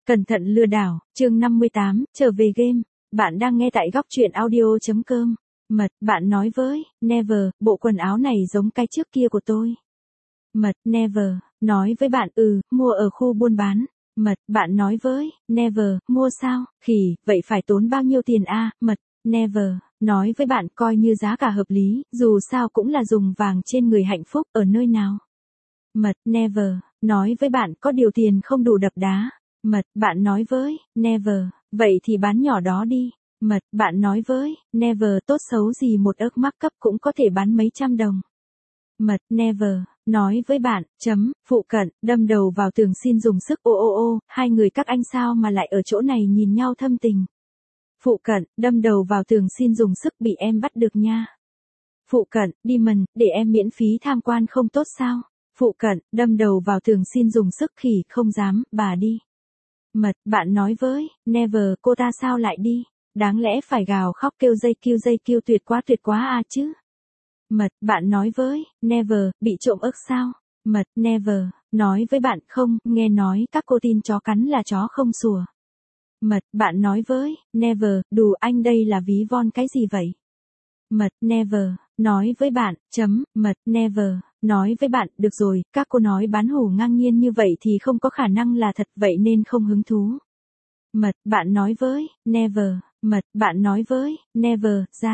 Cẩn thận lừa đảo, chương 58, trở về game. Bạn đang nghe tại góc truyện audio.com. Mật, bạn nói với, Never, bộ quần áo này giống cái trước kia của tôi. Mật, Never, nói với bạn, mua ở khu buôn bán. Mật, bạn nói với, Never, mua sao, khỉ, vậy phải tốn bao nhiêu tiền a? Mật, Never, nói với bạn coi như giá cả hợp lý, dù sao cũng là dùng vàng trên người hạnh phúc ở nơi nào. Mật, Never, nói với bạn có điều tiền không đủ đập đá. Mật, bạn nói với, Never, vậy thì bán nhỏ đó đi. Mật, bạn nói với, Never tốt xấu gì một ức mắc cấp cũng có thể bán mấy trăm đồng. Mật, Never, nói với bạn, phụ cận, đâm đầu vào tường xin dùng sức ô, hai người các anh sao mà lại ở chỗ này nhìn nhau thâm tình. Phụ cận, đâm đầu vào tường xin dùng sức bị em bắt được nha. Phụ cận, Demon, để em miễn phí tham quan không tốt sao? Phụ cận, đâm đầu vào tường xin dùng sức khỉ không dám, bà đi. Mật, bạn nói với, Never, cô ta sao lại đi? Đáng lẽ phải gào khóc kêu dây kêu tuyệt quá à chứ? Mật, bạn nói với, Never, bị trộm ức sao? Mật, Never, nói với bạn không, nghe nói các cô tin chó cắn là chó không sủa. Mật, bạn nói với, Never, đù anh đây là ví von cái gì vậy? Mật, Never, nói với bạn, mật, Never, nói với bạn, được rồi, các cô nói bán hủ ngang nhiên như vậy thì không có khả năng là thật vậy nên không hứng thú. Mật, bạn nói với, Never, mật, bạn nói với, Never,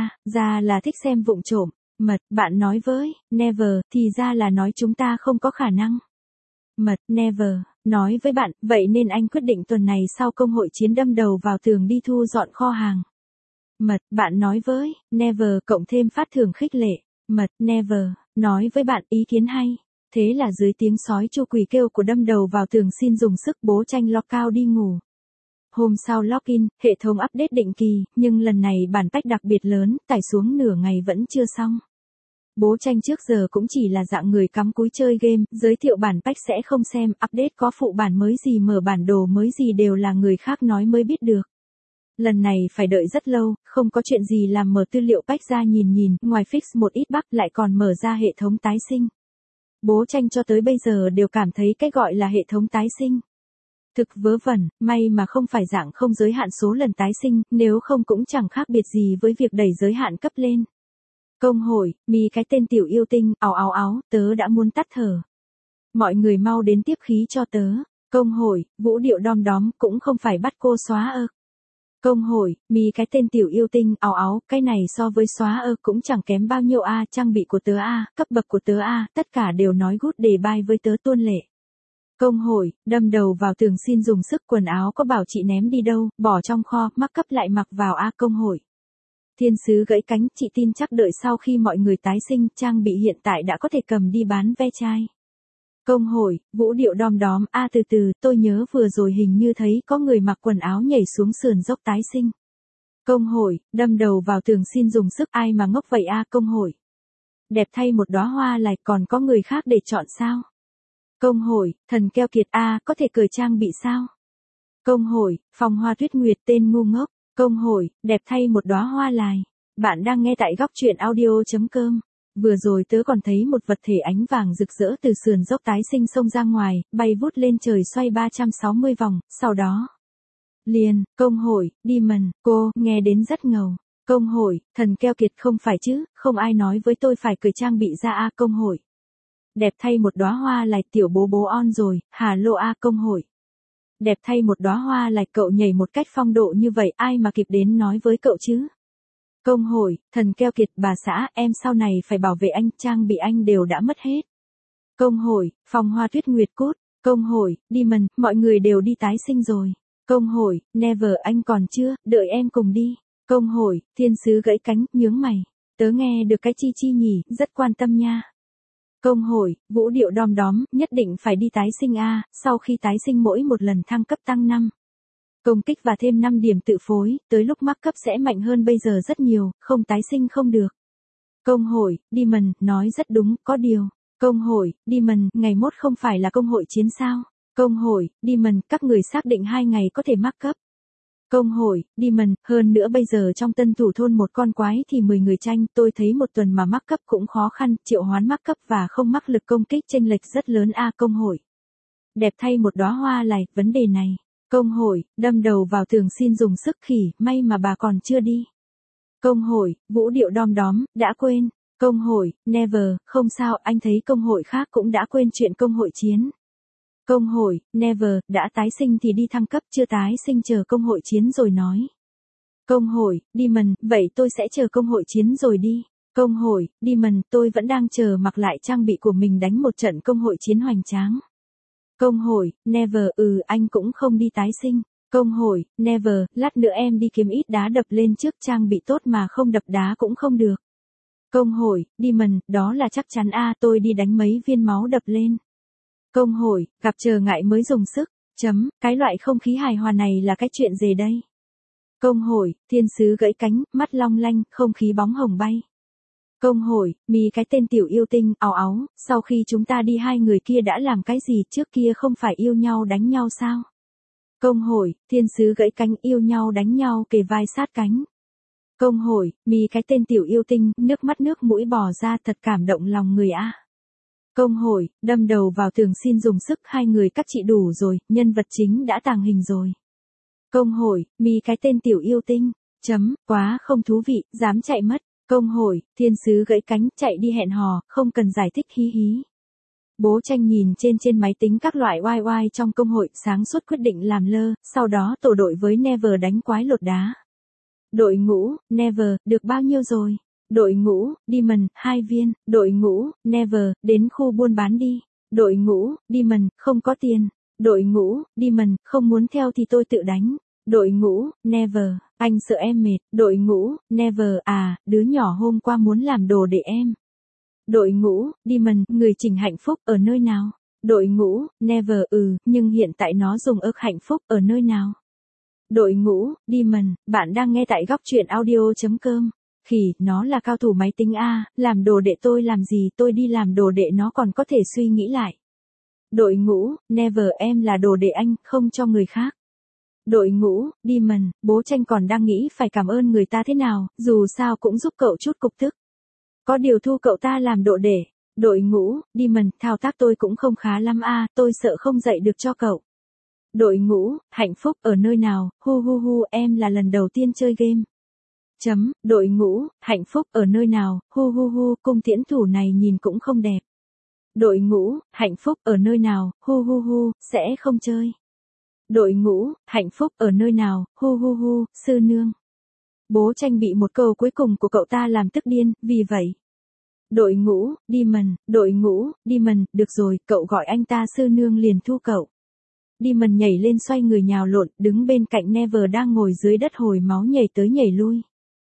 ra là thích xem vụng trộm. Mật, bạn nói với, Never, thì ra là nói chúng ta không có khả năng. Mật, Never, nói với bạn, vậy nên anh quyết định tuần này sau công hội chiến đâm đầu vào tường đi thu dọn kho hàng. Mật, bạn nói với, Never, cộng thêm phát thưởng khích lệ. Mật, Never, nói với bạn, ý kiến hay. Thế là dưới tiếng sói chu quỷ kêu của đâm đầu vào tường xin dùng sức bố tranh lock out đi ngủ. Hôm sau login, hệ thống update định kỳ, nhưng lần này bản patch đặc biệt lớn, tải xuống nửa ngày vẫn chưa xong. Bố tranh trước giờ cũng chỉ là dạng người cắm cúi chơi game, giới thiệu bản patch sẽ không xem, update có phụ bản mới gì mở bản đồ mới gì đều là người khác nói mới biết được. Lần này phải đợi rất lâu, không có chuyện gì làm mở tư liệu patch ra nhìn, ngoài fix một ít bug lại còn mở ra hệ thống tái sinh. Bố tranh cho tới bây giờ đều cảm thấy cái gọi là hệ thống tái sinh. Thực vớ vẩn, may mà không phải dạng không giới hạn số lần tái sinh, nếu không cũng chẳng khác biệt gì với việc đẩy giới hạn cấp lên. Công hội, cái tên tiểu yêu tinh, áo, tớ đã muốn tắt thở. Mọi người mau đến tiếp khí cho tớ. Công hội, vũ điệu đom đóm cũng không phải bắt cô xóa ơ. Công hội, cái tên tiểu yêu tinh, áo, cái này so với xóa ơ cũng chẳng kém bao nhiêu a, trang bị của tớ a, cấp bậc của tớ a, tất cả đều nói good đề bài với tớ tuôn lệ. Công hội, đâm đầu vào tường xin dùng sức quần áo có bảo chị ném đi đâu, bỏ trong kho, mắc cấp lại mặc vào a công hội. Thiên sứ gãy cánh, chị tin chắc đợi sau khi mọi người tái sinh, trang bị hiện tại đã có thể cầm đi bán ve chai. Công hội, vũ điệu đom đóm, từ, tôi nhớ vừa rồi hình như thấy có người mặc quần áo nhảy xuống sườn dốc tái sinh. Công hội, đâm đầu vào tường xin dùng sức, ai mà ngốc vậy a công hội. Đẹp thay một đóa hoa lại còn có người khác để chọn sao? Công hội, thần keo kiệt có thể cởi trang bị sao? Công hội, phong hoa tuyết nguyệt tên ngu ngốc. Công hội, đẹp thay một đóa hoa lại. Bạn đang nghe tại góc truyện audio.com. Vừa rồi tớ còn thấy một vật thể ánh vàng rực rỡ từ sườn dốc tái sinh xông ra ngoài, bay vút lên trời xoay 360 vòng, sau đó. Công hội, Demon, cô, nghe đến rất ngầu. Công hội, thần keo kiệt không phải chứ, không ai nói với tôi phải cởi trang bị ra công hội. Đẹp thay một đóa hoa lại tiểu bố on rồi, hà lô công hội. Đẹp thay một đóa hoa lại cậu nhảy một cách phong độ như vậy ai mà kịp đến nói với cậu chứ. Công hội, thần keo kiệt bà xã em sau này phải bảo vệ anh, trang bị anh đều đã mất hết. Công hội, phong hoa tuyết nguyệt cút. Công hội, Demon, mọi người đều đi tái sinh rồi. Công hội, Never anh còn chưa, đợi em cùng đi. Công hội, thiên sứ gãy cánh, nhướng mày. Tớ nghe được cái chi nhỉ, rất quan tâm nha. Công hội, vũ điệu đom đóm, nhất định phải đi tái sinh sau khi tái sinh mỗi một lần thăng cấp tăng 5. Công kích và thêm 5 điểm tự phối, tới lúc mắc cấp sẽ mạnh hơn bây giờ rất nhiều, không tái sinh không được. Công hội, Demon, nói rất đúng, có điều. Công hội, Demon, ngày mốt không phải là công hội chiến sao? Công hội, Demon, các người xác định 2 ngày có thể mắc cấp. Công hội, Demon, hơn nữa bây giờ trong tân thủ thôn một con quái thì 10 người tranh, tôi thấy một tuần mà mắc cấp cũng khó khăn, triệu hoán mắc cấp và không mắc lực công kích chênh lệch rất lớn công hội. Đẹp thay một đóa hoa lại, vấn đề này. Công hội, đâm đầu vào tường xin dùng sức khỉ, may mà bà còn chưa đi. Công hội, vũ điệu đom đóm, đã quên. Công hội, never, không sao, anh thấy công hội khác cũng đã quên chuyện công hội chiến. Công hội, never, đã tái sinh thì đi thăng cấp, chưa tái sinh chờ công hội chiến rồi nói. Công hội, Demon, vậy tôi sẽ chờ công hội chiến rồi đi. Công hội, Demon, tôi vẫn đang chờ mặc lại trang bị của mình đánh một trận công hội chiến hoành tráng. Công hội, never, anh cũng không đi tái sinh. Công hội, never, lát nữa em đi kiếm ít đá đập lên trước, trang bị tốt mà không đập đá cũng không được. Công hội, Demon, đó là chắc chắn tôi đi đánh mấy viên máu đập lên. Công hội, gặp trở ngại mới dùng sức, cái loại không khí hài hòa này là cái chuyện gì đây? Công hội, thiên sứ gãy cánh, mắt long lanh, không khí bóng hồng bay. Công hội, cái tên tiểu yêu tinh, áo, sau khi chúng ta đi hai người kia đã làm cái gì, trước kia không phải yêu nhau đánh nhau sao? Công hội, thiên sứ gãy cánh, yêu nhau đánh nhau kề vai sát cánh. Công hội, cái tên tiểu yêu tinh, nước mắt nước mũi bò ra, thật cảm động lòng người a. Công hội, đâm đầu vào tường xin dùng sức, hai người các chị đủ rồi, nhân vật chính đã tàng hình rồi. Công hội, cái tên tiểu yêu tinh, quá không thú vị, dám chạy mất. Công hội, thiên sứ gãy cánh, chạy đi hẹn hò, không cần giải thích, hí hí. Bố Tranh nhìn trên máy tính các loại oai trong công hội, sáng suốt quyết định làm lơ, sau đó tổ đội với Never đánh quái lột đá. Đội ngũ, Never, được bao nhiêu rồi? Đội ngũ, Demon, 2 viên. Đội ngũ, Never, đến khu buôn bán đi. Đội ngũ, Demon, không có tiền. Đội ngũ, Demon, không muốn theo thì tôi tự đánh. Đội ngũ, Never, anh sợ em mệt. Đội ngũ, Never, đứa nhỏ hôm qua muốn làm đồ để em. Đội ngũ, Demon, người Trình Hạnh Phúc ở nơi nào? Đội ngũ, Never, nhưng hiện tại nó dùng ức hạnh phúc ở nơi nào? Đội ngũ, Demon, bạn đang nghe tại góc truyện audio.com. Khỉ, nó là cao thủ máy tính làm đồ đệ tôi làm gì, tôi đi làm đồ đệ nó còn có thể suy nghĩ lại. Đội ngũ, Never, em là đồ đệ anh, không cho người khác. Đội ngũ, Demon, bố Tranh còn đang nghĩ phải cảm ơn người ta thế nào, dù sao cũng giúp cậu chút cục tức. Có điều thu cậu ta làm đồ đệ. Đội ngũ, Demon, thao tác tôi cũng không khá lắm tôi sợ không dạy được cho cậu. Đội ngũ, Hạnh Phúc ở nơi nào, hu, em là lần đầu tiên chơi game. Đội ngũ, Hạnh Phúc ở nơi nào, hu, cung tiễn thủ này nhìn cũng không đẹp. Đội ngũ, Hạnh Phúc ở nơi nào, hu, sẽ không chơi. Đội ngũ, Hạnh Phúc ở nơi nào, hu, sư nương. Bố Tranh bị một câu cuối cùng của cậu ta làm tức điên, vì vậy. Đội ngũ, Demon, được rồi, cậu gọi anh ta sư nương liền thu cậu. Demon nhảy lên xoay người nhào lộn, đứng bên cạnh Never đang ngồi dưới đất hồi máu nhảy tới nhảy lui.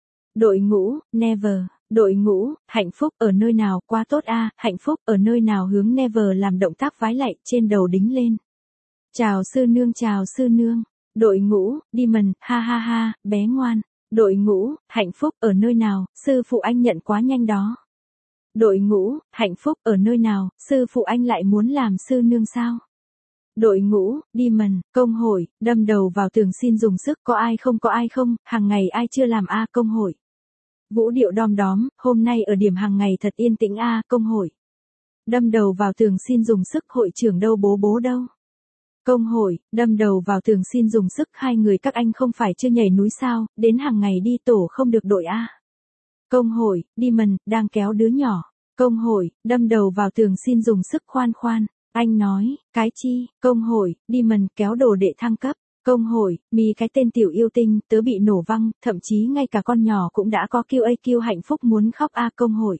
Đội ngũ, Never, đội ngũ, Hạnh Phúc ở nơi nào, quá tốt Hạnh Phúc ở nơi nào, hướng Never làm động tác vái lạy, trên đầu đính lên. Chào sư nương. Đội ngũ, Demon, ha, bé ngoan. Đội ngũ, Hạnh Phúc ở nơi nào, sư phụ anh nhận quá nhanh đó. Đội ngũ, Hạnh Phúc ở nơi nào, sư phụ anh lại muốn làm sư nương sao? Đội ngũ, Demon, công hội, đâm đầu vào tường xin dùng sức, có ai không, hàng ngày ai chưa làm công hội. Vũ điệu đom đóm, hôm nay ở điểm hàng ngày thật yên tĩnh công hội. Đâm đầu vào tường xin dùng sức, hội trưởng đâu, bố đâu? Công hội, đâm đầu vào tường xin dùng sức, hai người các anh không phải chưa nhảy núi sao, đến hàng ngày đi tổ không được đội Công hội, Demon, đang kéo đứa nhỏ. Công hội, đâm đầu vào tường xin dùng sức, khoan, anh nói, cái chi? Công hội, Demon, kéo đồ đệ thăng cấp. Công hội, cái tên tiểu yêu tinh, tớ bị nổ văng, thậm chí ngay cả con nhỏ cũng đã có QAQ Hạnh Phúc muốn khóc công hội.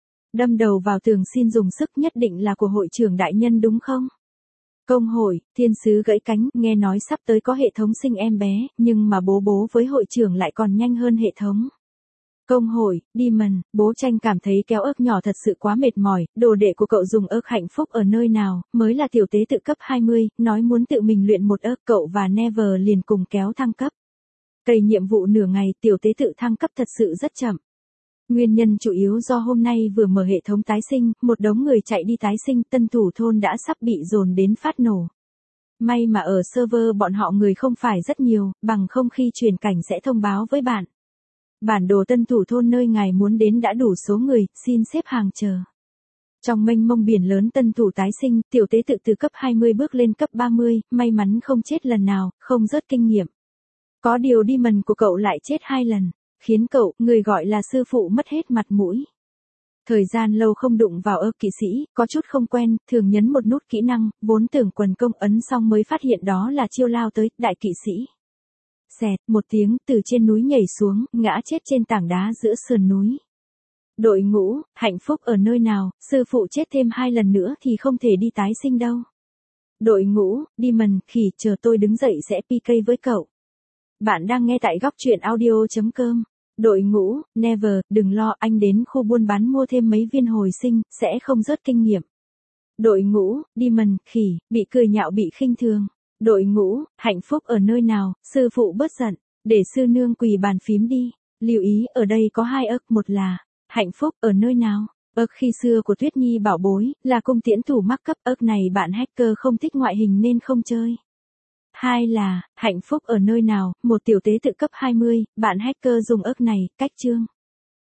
Đâm đầu vào tường xin dùng sức, nhất định là của hội trưởng đại nhân đúng không? Công hội, thiên sứ gãy cánh, nghe nói sắp tới có hệ thống sinh em bé, nhưng mà bố với hội trưởng lại còn nhanh hơn hệ thống. Công hội, Demon, bố Tranh cảm thấy kéo ớt nhỏ thật sự quá mệt mỏi, đồ đệ của cậu dùng ớt Hạnh Phúc ở nơi nào, mới là tiểu tế tự cấp 20, nói muốn tự mình luyện một ớt, cậu và Never liền cùng kéo thăng cấp. Cày nhiệm vụ nửa ngày, tiểu tế tự thăng cấp thật sự rất chậm. Nguyên nhân chủ yếu do hôm nay vừa mở hệ thống tái sinh, một đống người chạy đi tái sinh, tân thủ thôn đã sắp bị dồn đến phát nổ. May mà ở server bọn họ người không phải rất nhiều, bằng không khi truyền cảnh sẽ thông báo với bạn. Bản đồ tân thủ thôn nơi ngài muốn đến đã đủ số người, xin xếp hàng chờ. Trong mênh mông biển lớn tân thủ tái sinh, tiểu tế tự từ cấp 20 bước lên cấp 30, may mắn không chết lần nào, không rớt kinh nghiệm. Có điều đi mần của cậu lại chết 2 lần, khiến cậu, người gọi là sư phụ mất hết mặt mũi. Thời gian lâu không đụng vào kỵ sĩ, có chút không quen, thường nhấn một nút kỹ năng, vốn tưởng quần công ấn xong mới phát hiện đó là chiêu lao tới, đại kỵ sĩ. Xẹt, một tiếng, từ trên núi nhảy xuống, ngã chết trên tảng đá giữa sườn núi. Đội ngũ, hạnh phúc ở nơi nào, sư phụ chết thêm 2 lần nữa thì không thể đi tái sinh đâu. Đội ngũ, đi mần, khỉ, chờ tôi đứng dậy sẽ PK với cậu. Bạn đang nghe tại góc truyện audio.com. Đội ngũ, never, đừng lo, anh đến khu buôn bán mua thêm mấy viên hồi sinh, sẽ không rớt kinh nghiệm. Đội ngũ, đi mần, khỉ, bị cười nhạo bị khinh thường. Đội ngũ, hạnh phúc ở nơi nào, sư phụ bớt giận, để sư nương quỳ bàn phím đi. Lưu ý, ở đây có 2 một là, hạnh phúc ở nơi nào. Khi xưa của Tuyết Nhi bảo bối, là cung tiễn thủ mắc cấp, này bạn hacker không thích ngoại hình nên không chơi. 2 là, hạnh phúc ở nơi nào, một tiểu tế tự cấp 20, bạn hacker dùng này, cách chương.